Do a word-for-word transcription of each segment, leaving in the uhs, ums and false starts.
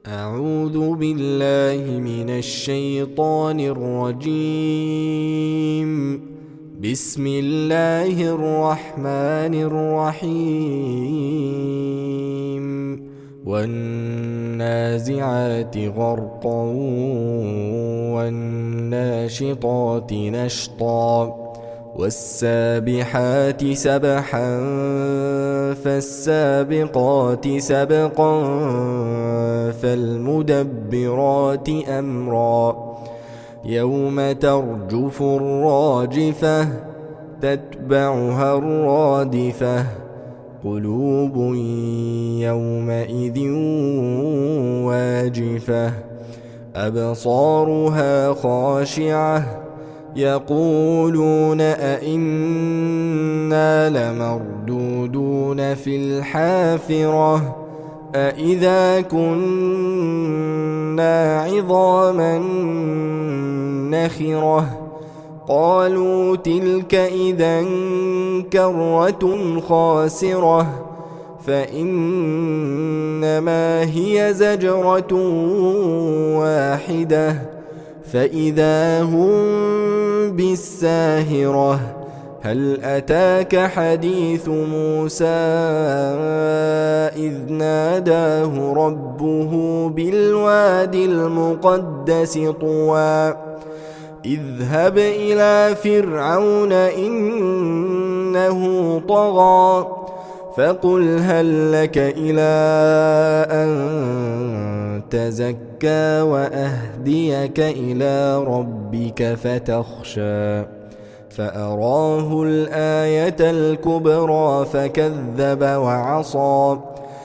أعوذ بالله من الشيطان الرجيم. بسم الله الرحمن الرحيم. والنازعات غرقا والناشطات نشطا والسابحات سبحا فالسابقات سبقا فالمدبرات أمرا يوم ترجف الراجفة تتبعها الرادفة قلوب يومئذ واجفة أبصارها خاشعة يقولون أئنا لمردودون في الحافرة أئذا كنا عظاما نخرة قالوا تلك إذا كرة خاسرة فإنما هي زجرة واحدة فإذا هم بالساهرة هل أتاك حديث موسى إذ ناداه ربه بالوادي المقدس طوى اذهب إلى فرعون إنه طغى فقل هل لك إلى أن تزكى وأهديك إلى ربك فتخشى فأراه الآية الكبرى فكذب وعصى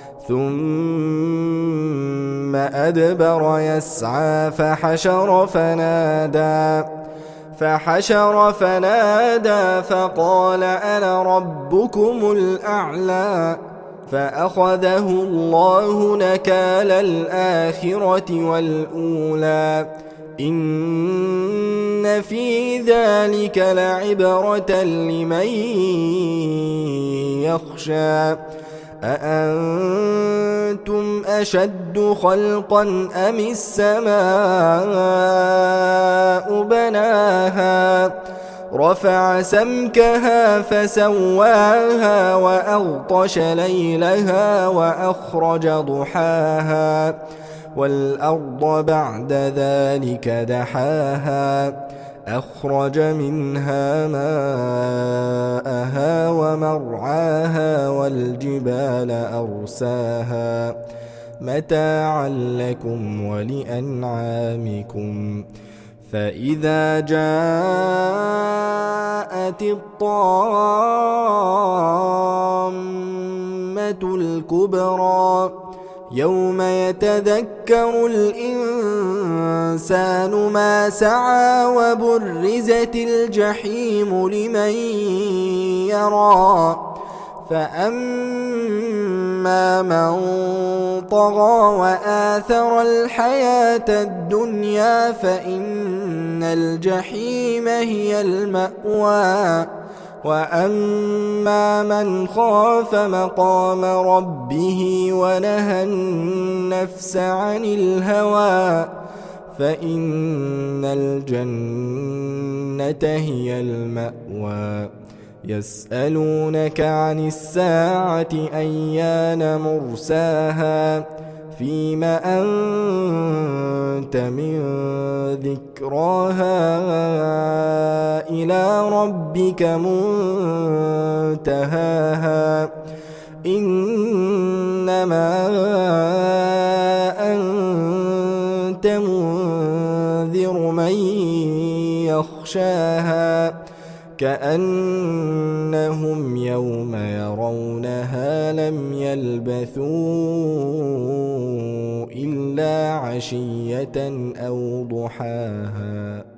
ثم أدبر يسعى فحشر فنادى فحشر فنادى فقال أنا ربكم الأعلى فأخذه الله نكال الآخرة والأولى إن في ذلك لعبرة لمن يخشى أأنتم أشد خلقا أم السماء بناها رفع سمكها فسواها وأغطش ليلها وأخرج ضحاها والأرض بعد ذلك دحاها أخرج منها ماءها ومرعاها والجبال أرساها متاعا لكم ولأنعامكم فإذا جاءت الطامة الكبرى يوم يتذكر الإنسان ما سعى وبرزت الجحيم لمن يرى فأما من طغى وآثر الحياة الدنيا فإن الجحيم هي المأوى وأما من خاف مقام ربه ونهى النفس عن الهوى فإن الجنة هي المأوى يسألونك عن الساعة أيان مرساها فيم أنت من ذكراها إلى ربك منتهاها إنما أنت منذر من يخشاها كأنهم يوم يرونها لم يلبثوا إلا عشية أو ضحاها.